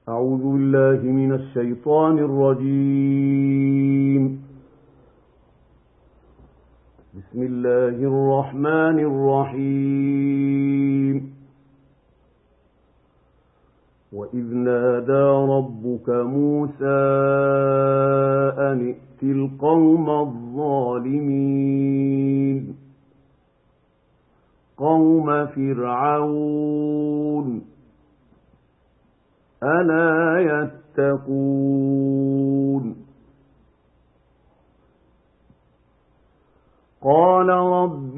أعوذ بالله من الشيطان الرجيم. بسم الله الرحمن الرحيم. وإذ نادى ربك موسى أن ائت القوم الظالمين قوم فرعون ألا يتقون قال رب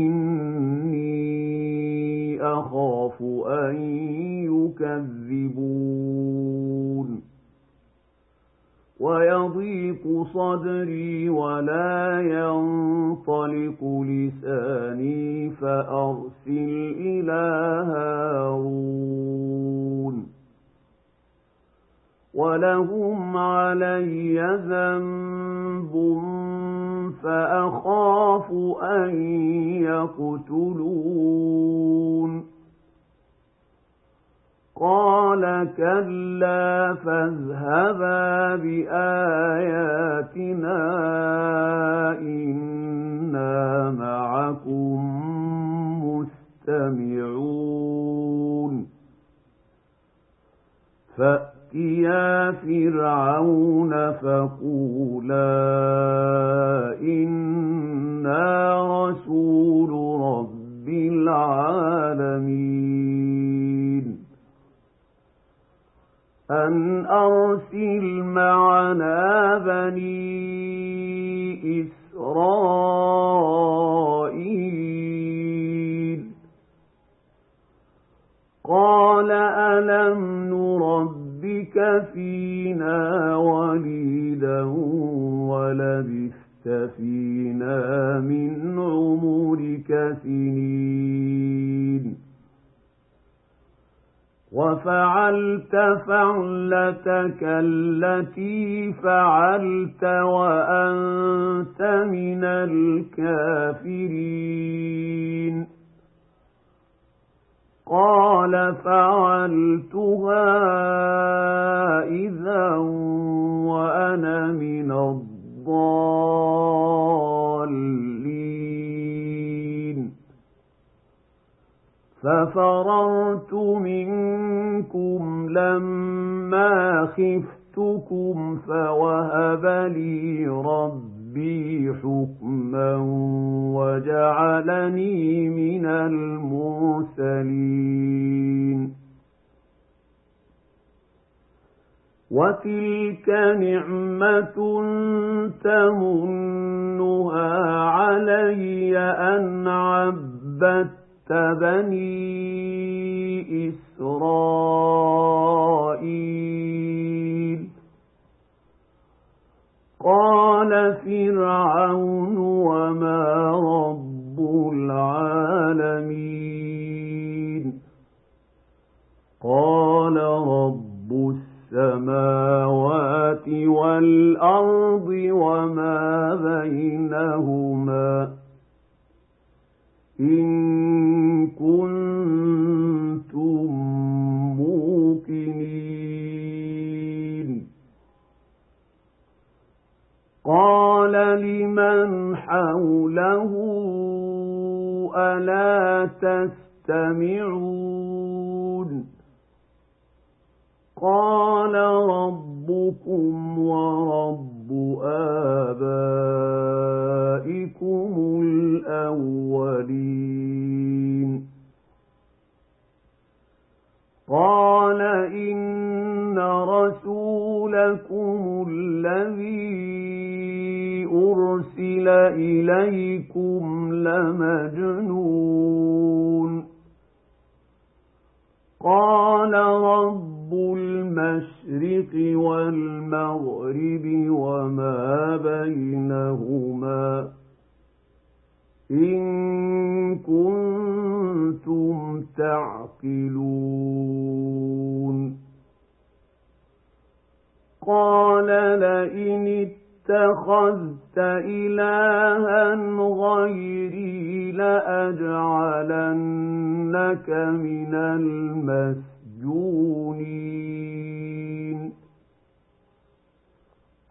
إني أخاف أن يكذبون ويضيق صدري ولا ينطلق لساني فأرسل إلى هارون ولهم علي ذنب فأخاف أن يقتلون قال كلا فاذهبا بآياتنا إنا معكم مستمعون فأتيا فرعون فقولا إنا رسول رب العالمين أن أرسل معنا بني إسرائيل قال ألم نربك فينا وليدا ولبثت فينا من عمرك سنين وفعلت فعلتك التي فعلت وأنت من الكافرين قال فعلتها إذا وأنا من الضالين ففررت منكم لما خفتكم فوهب لي ربي حكما وجعلني من المرسلين وتلك نعمة تمنها علي أن عبدت بني إسرائيل قال فرعون وما رب العالمين قال رب السماوات والأرض وما بينهما إن كنتم موقنين قال لمن حوله ألا تستمعون قال ربكم ورب آبائكم الأولين قال إن رسولكم الذي أرسل إليكم لمجنون قال رب المشرق والمغرب وما بينهما إن كنتم تعقلون قال لئن اتخذت إلها غيري لأجعلنك من المسجونين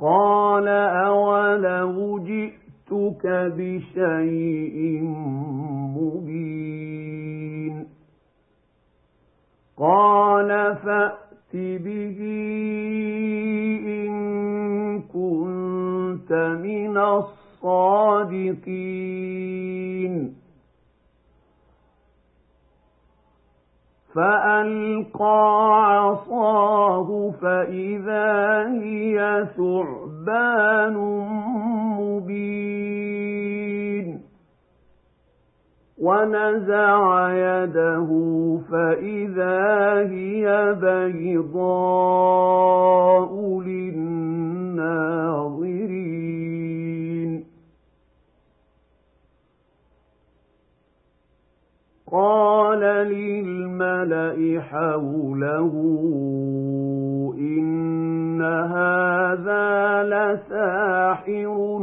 قال أولو جئتك بشيء مبين قال فأت به إن كنت من الصادقين فألقى عصاه فإذا هي ثعبان مبين ونزع يده فإذا هي بيضاء للناظرين قال للملأ حوله إن هذا لساحر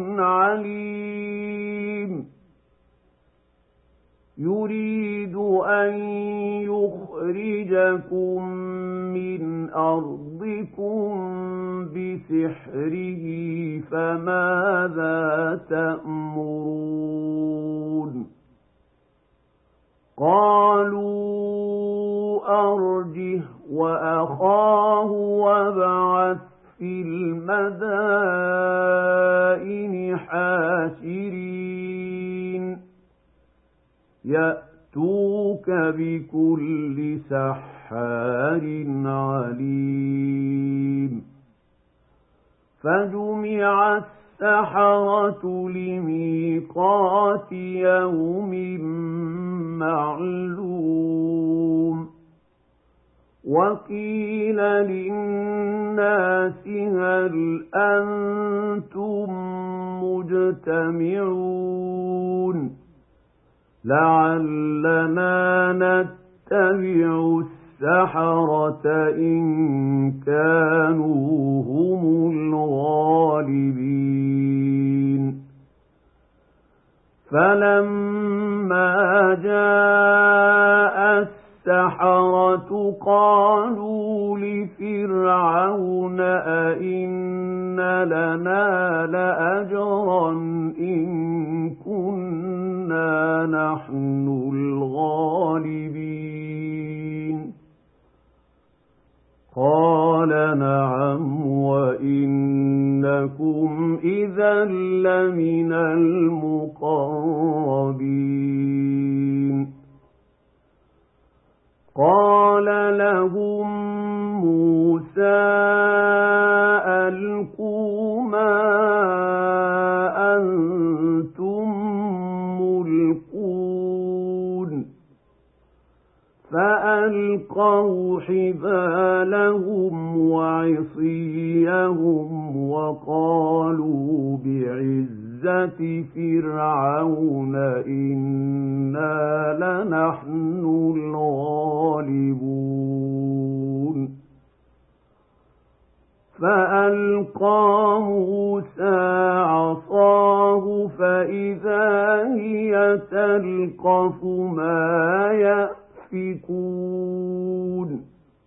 عليم يريد أن يخرجكم من أرضكم بسحره فماذا تأمرون قالوا أرجه وأخاه وابعث في المدائن حاشرين يأتوك بكل سحار عليم فجمع السحرة لميقات يوم معلوم وقيل للناس هل أنتم مجتمعون لعلنا نتبع السحرة إن كانوا هم الغالبين فلما جاء السحرة قالوا لفرعون أئن لنا لأجرا إن كنا نحن الغالبين قال نعم وإنكم إذا لمن المقربين قال لهم موسى ألقوا ما أنتم ملقون فألقوا حبالهم وعصيهم وقالوا بعزة فرعون إنا لنحن الغالبون فألقى موسى عصاه فإذا هي تلقف ما يأفكون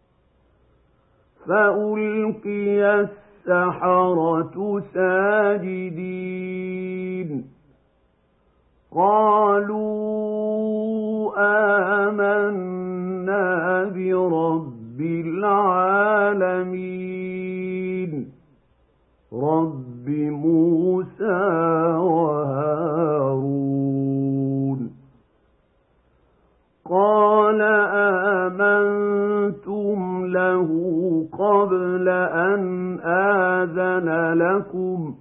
فألقي السحرة ساجدين قالوا آمنا برب العالمين رب موسى وهارون قال آمنتم له قبل أن آذن لكم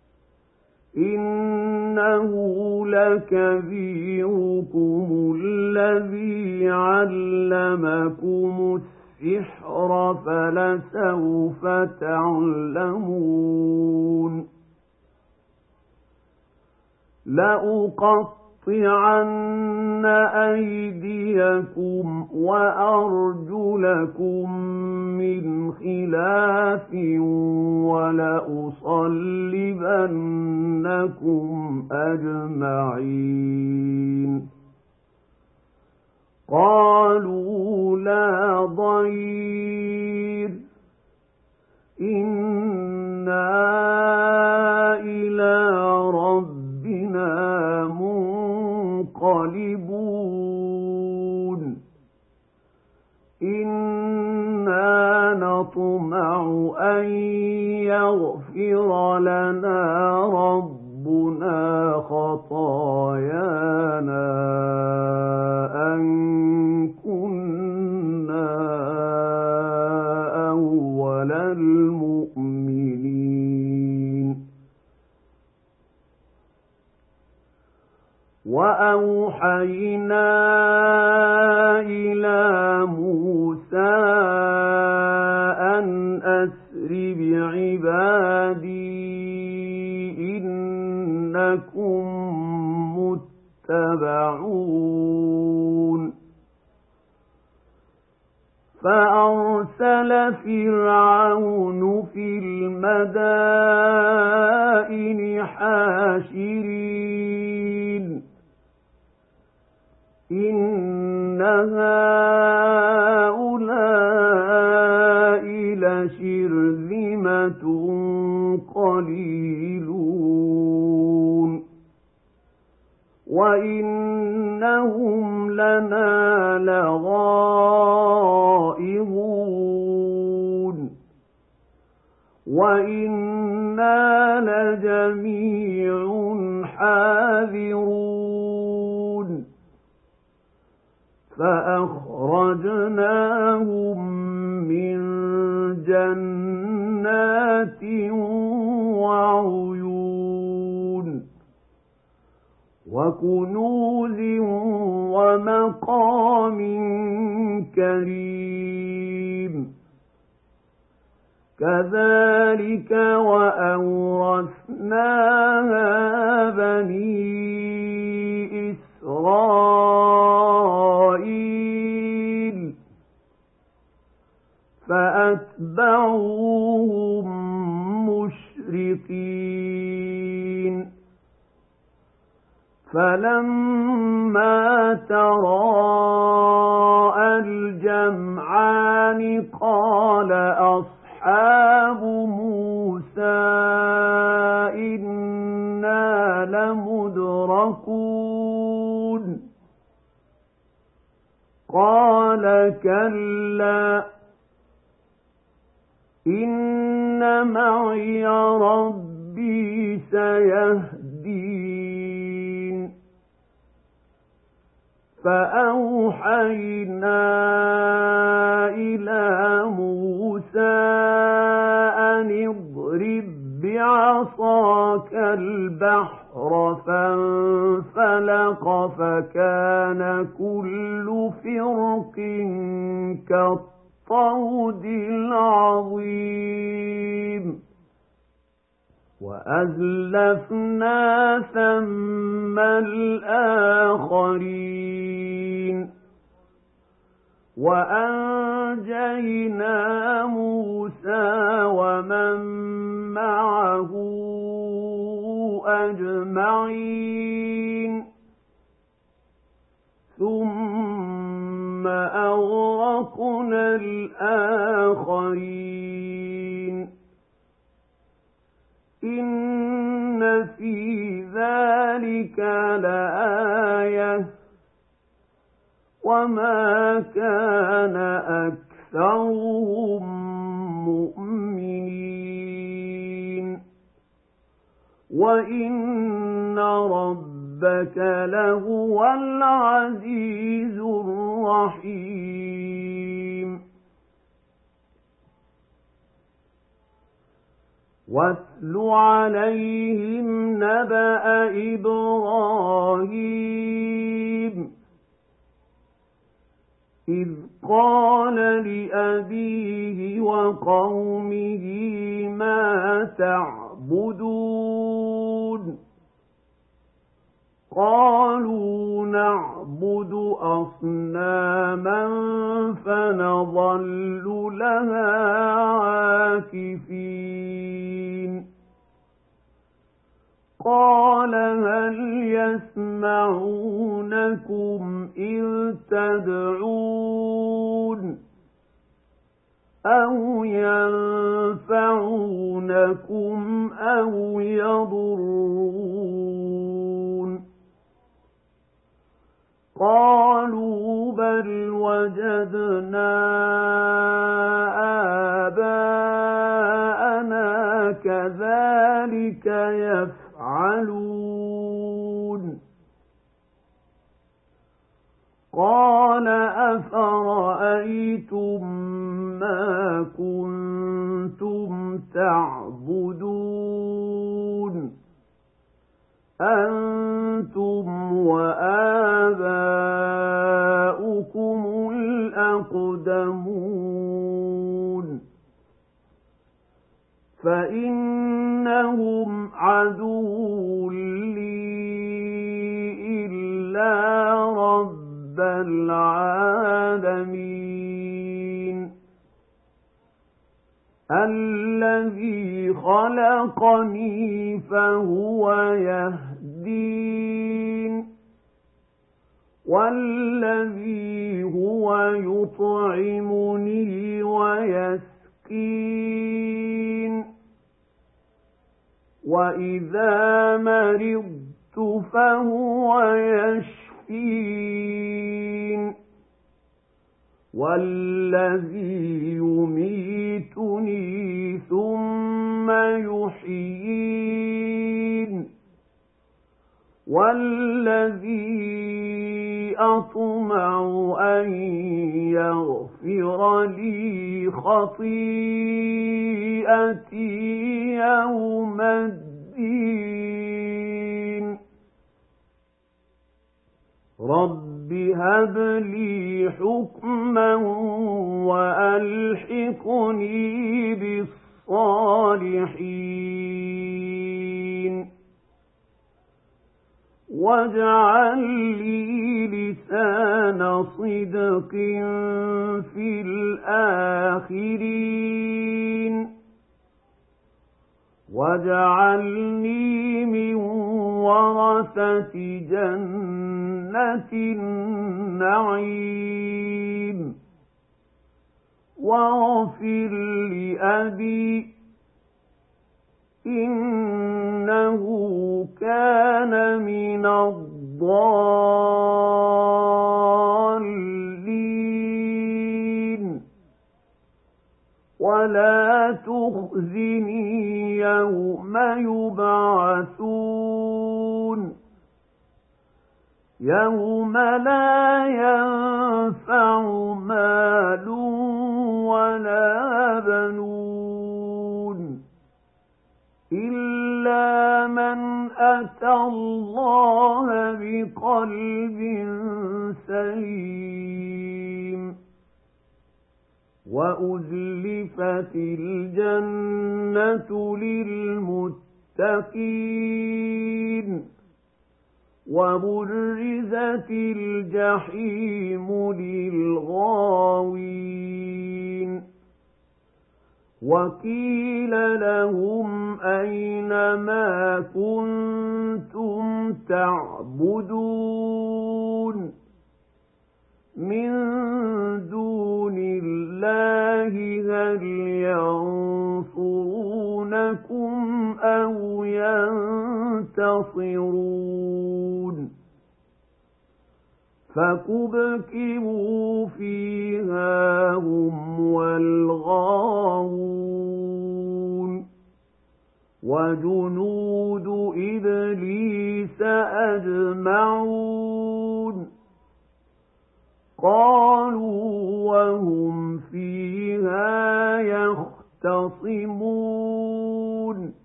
إنه لكبيركم الذي علمكم السحر فلسوف تعلمون لأقطعن أيديكم وأرجلكم من خلاف ولأصلبنكم أجمعين قالوا لا ضير إنا إِنَّا نَطْمَعُ أَن يَغْفِرَ لَنَا رَبُّنَا خَطَايَانَا أَن كُنَّا أَوَّلَ الْمُؤْمِنِينَ وَأَوْحَيْنَا إِلَىٰ مُوسَىٰ أَنْ أَسْرِ بِعِبَادِي إِنَّكُمْ مُتَّبَعُونَ فَأَرْسَلَ فِرْعَوْنُ فِي الْمَدَائِنِ حَاشِرِينَ إِنَّ هَٰؤُلَاءِ لَشِرْذِمَةٌ قَلِيلُونَ وَإِنَّهُمْ لَنَا لَغَائِظُونَ وَإِنَّا لَجَمِيعٌ حَاذِرُونَ فَأَخْرَجْنَاهُم مِّن جَنَّاتٍ وَعُيُونٍ وَكُنُوزٍ وَمَقَامٍ كَرِيمٍ كَذَلِكَ وَأَوْرَثْنَاهَا بَنِي إِسْرَائِيلَ فَأَتْبَعُوهُم مُّشْرِقِينَ فَلَمَّا تَرَاءَى الْجَمْعَانِ قَالَ أَصْحَابُ مُوسَىٰ إِنَّا لَمُدْرَكُونَ قَالَ كَلَّا إِنَّ مَعِيَ رَبِّي سَيَهْدِينِ فَأَوْحَيْنَا إِلَىٰ مُوسَىٰ أَنِ اضْرِب بِّعَصَاكَ الْبَحْرَ فَانفَلَقَ فَكَانَ كُلُّ فِرْقٍ كَالطَّوْدِ الْعَظِيمِ وَأَزْلَفْنَا ثَمَّ الْآخَرِينَ وَأَنجَيْنَا مُوسَىٰ وَمَن مَّعَهُ أَجْمَعِينَ ثُمَّ أَغْرَقْنَا الْآخَرِينَ إِنَّ فِي ذَلِكَ لَآيَةً وَمَا كَانَ أَكْثَرُهُم مُّؤْمِنِينَ وَإِنَّ رَبَّكَ لَهُوَ الْعَزِيزُ الرَّحِيمُ وَاتْلُ عَلَيْهِمْ نَبَأَ إِبْرَاهِيمَ إِذْ قَالَ لِأَبِيهِ وَقَوْمِهِ مَا تَعْبُدُونَ قَالُوا نَعْبُدُ أَصْنَامًا فَنَظَلُّ لَهَا عَاكِفِينَ قَالَ هَلْ يَسْمَعُونَكُمْ إِذْ تَدْعُونَ أَوْ يَنفَعُونَكُمْ أَوْ يَضُرُّونَ قالوا بل وجدنا آباءنا كذلك يفعلون قال أفرأيتم ما كنتم تعبدون أنتم وآباؤكم الأقدمون فإنهم عدو لي إلا رب العالمين الذي خلقني فهو يهدين والذي هو يطعمني ويسقين وإذا مرضت فهو يشفين والذي يميتني ثم يحيين والذي أطمع أن يغفر لي خطيئتي يوم الدين رب هب لي حكما وألحقني بالصالحين واجعل لي لسان صدق في الآخرين واجعلني من ورثة جنة النعيم واغفر لأبي إنه كان من الضالين ولا تخزني يوم يبعثون يوم لا ينفع مال ولا بنون إلا من أتى الله بقلب سليم وأزلفت الجنة للمتقين وبرزت الجحيم للغاوين وقيل لهم أين ما كنتم تعبدون من دون الله هل ينصرونكم أو ينتصرون فكبكبوا فيها هم والغاوون وجنود إبليس أجمعون قالوا وهم فيها يختصمون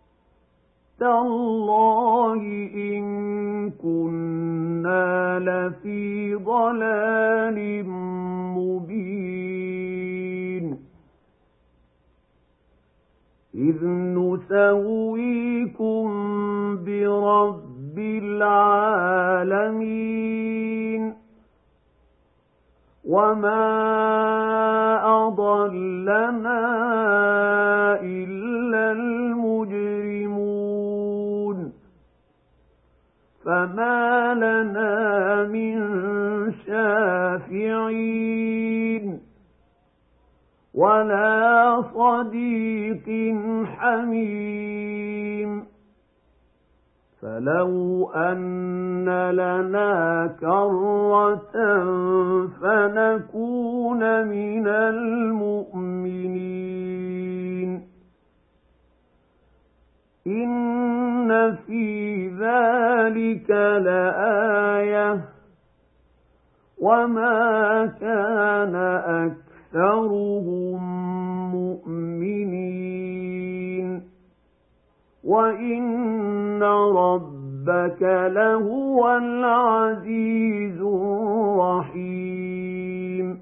تالله إن كنا لفي ضلال مبين إذ نسويكم برب العالمين وما أضلنا إلا المجرمون فما لنا من شافعين ولا صديق حميم فلو أن لنا كرة فنكون من المؤمنين إن في ذلك لآية وما كان أكثرهم مؤمنين وإن ربك لهو العزيز الرحيم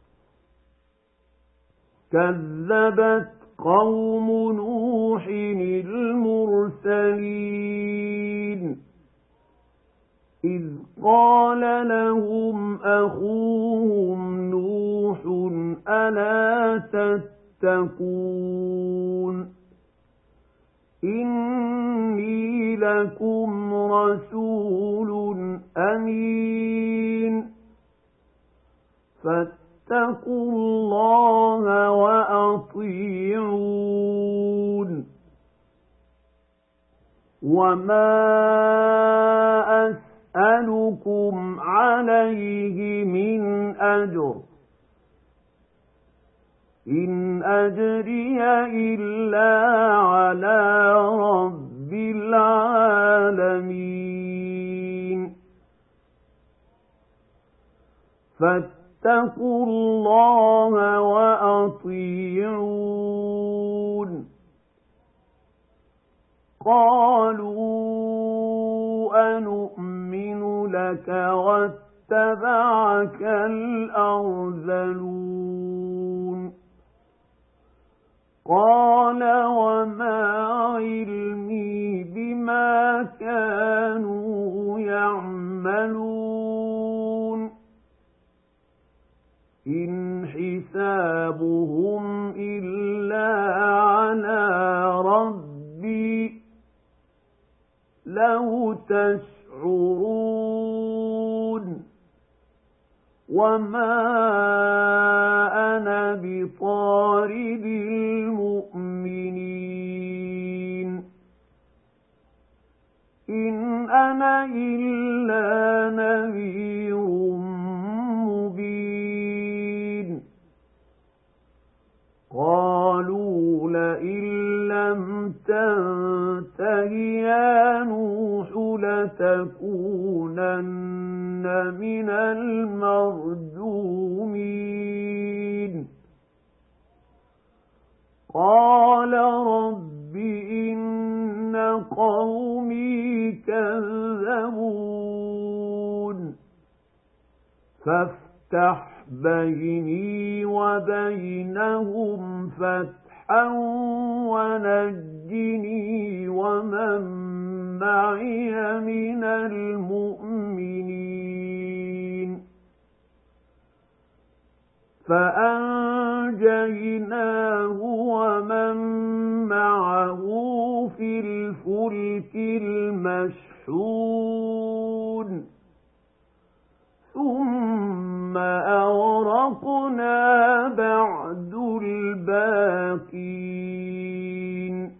كذبت قوم نوح المرسلين إذ قال لهم أخوهم نوح ألا تتقون إني لكم رسول أمين فاتقوا الله وأطيعون وما أسألكم عليه من أجر إن أجري إلا على رب العالمين فاتقوا الله وأطيعون قالوا أنؤمن لك واتبعك الأرذلون قال وما علمي بما كانوا يعملون إن حسابهم إلا على ربي لو تشعرون وما أنا بطارد المؤمنين إن أنا إلا نذير مبين قالوا لئن لم تنته يا نوح لتكونن من المرجومين قال رب إن قومي كذبون فافتح بيني وبينهم فتحا ونجني ومن معي من المؤمنين فأنجيناه ومن معه في الفلك المشحون ثم أغرقنا بعد الباقين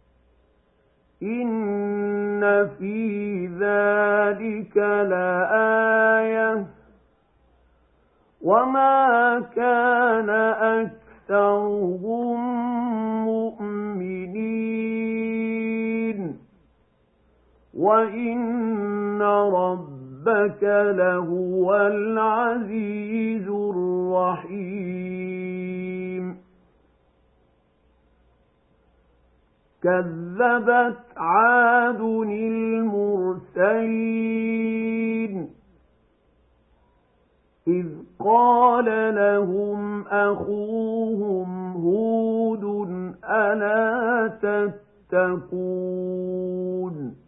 إن في ذلك لآية وما كان أكثرهم مؤمنين وإن ربك لهو العزيز الرحيم كذبت عاد المرسلين إذ قال لهم أخوهم هود ألا تتقون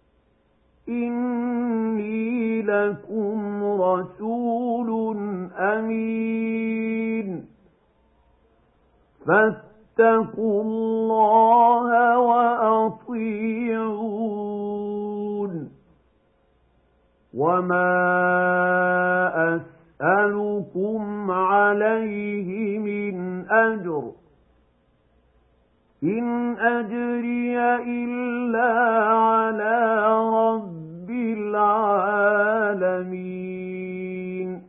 إني لكم رسول أمين فاتقوا الله وأطيعون وما أسألكم عليه من أجر إن أجري إلا على رب العالمين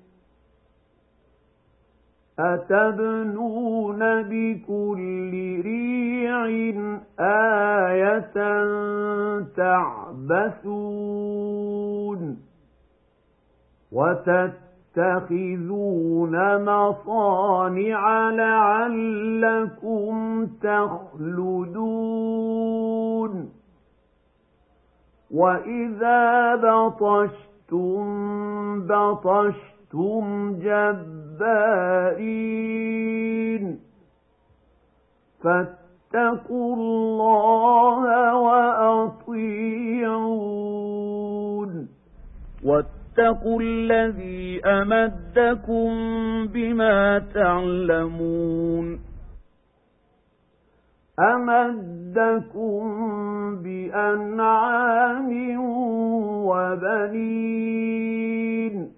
أتبنون بكل ريع آية تعبثون وتتخذون مصانع لعلكم تخلدون وإذا بطشتم بطشتم جبارين فاتقوا الله وأطيعون واتقوا الذي أمدكم بما تعلمون أمدكم بأنعام وبنين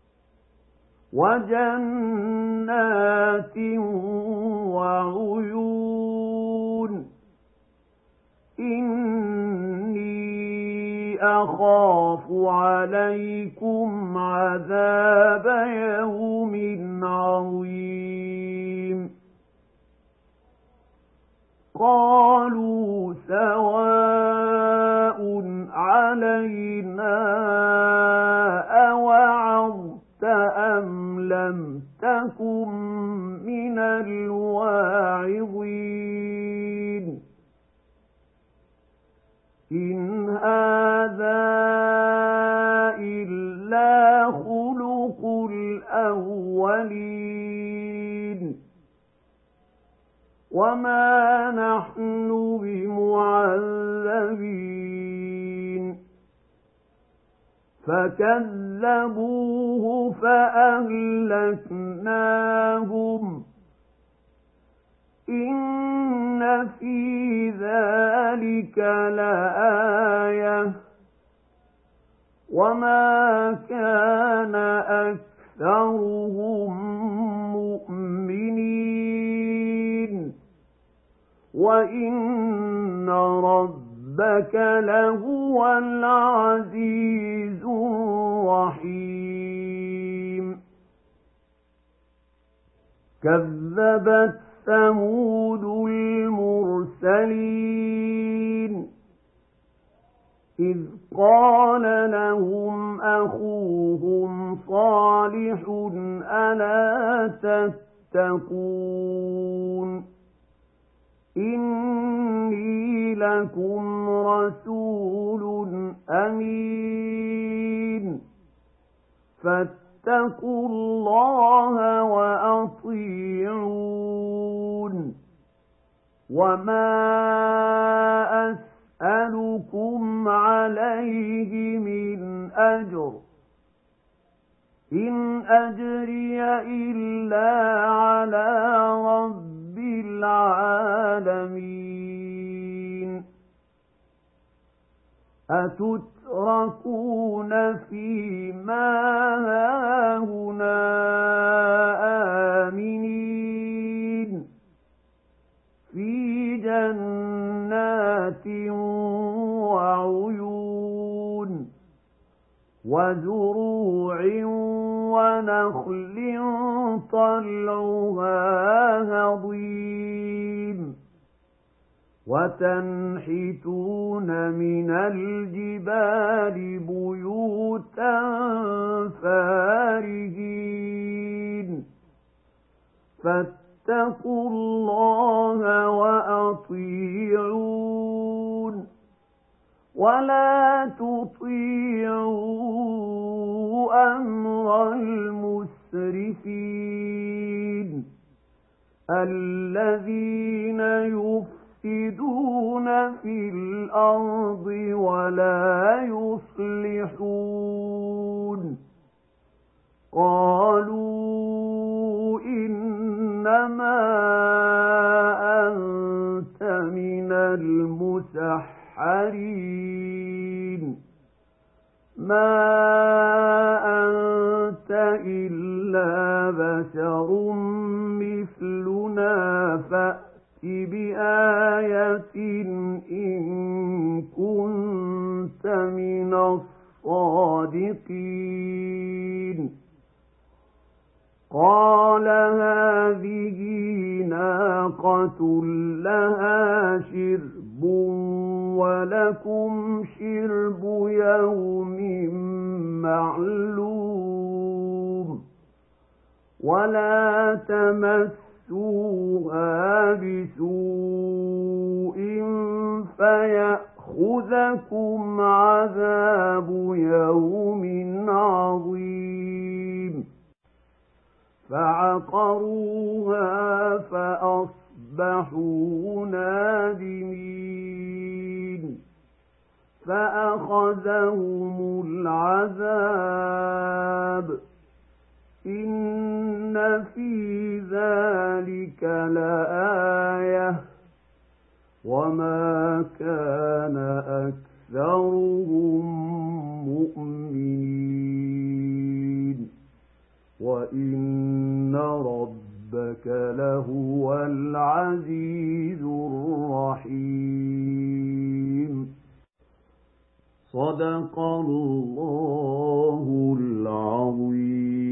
وجنات وعيون إني أخاف عليكم عذاب يوم عظيم قالوا سواء علينا أوعظت أم لم تكن من الواعظين إن هذا إلا خلق الأولين وما نحن بمعذبين فكذبوه فأهلكناهم إن في ذلك لآية وما كان أكثرهم مؤمنين وإن ربك لهو العزيز الرحيم كذبت ثمود المرسلين إذ قال لهم أخوهم صالح ألا تتقون إني لكم رسول أمين فاتقوا الله وأطيعون وما أسألكم عليه من أجر إن أجري إلا على رب العالمين أتتركون فيما هاهنا آمنين في جنات وعيون وزروع ونخل طلعها هضيم وتنحتون من الجبال بيوتا فارهين فاتقوا الله وأطيعون ولا تطيعوا أمر المسرفين الذين يفسدون في الأرض ولا يصلحون قالوا إنما أنت من المسحرين ما أنت إلا بشر مثلنا فأت بآية إن كنت من الصادقين قال هذه ناقة لها شرب ولكم شرب يوم معلوم ولا تمسوها بسوء فيأخذكم عذاب يوم عظيم فعقروها فأصبحوا نادمين فأخذهم العذاب إن في ذلك لآية وما كان أكثرهم مؤمنين وإن ربك لهو العزيز الرحيم صدق الله العظيم.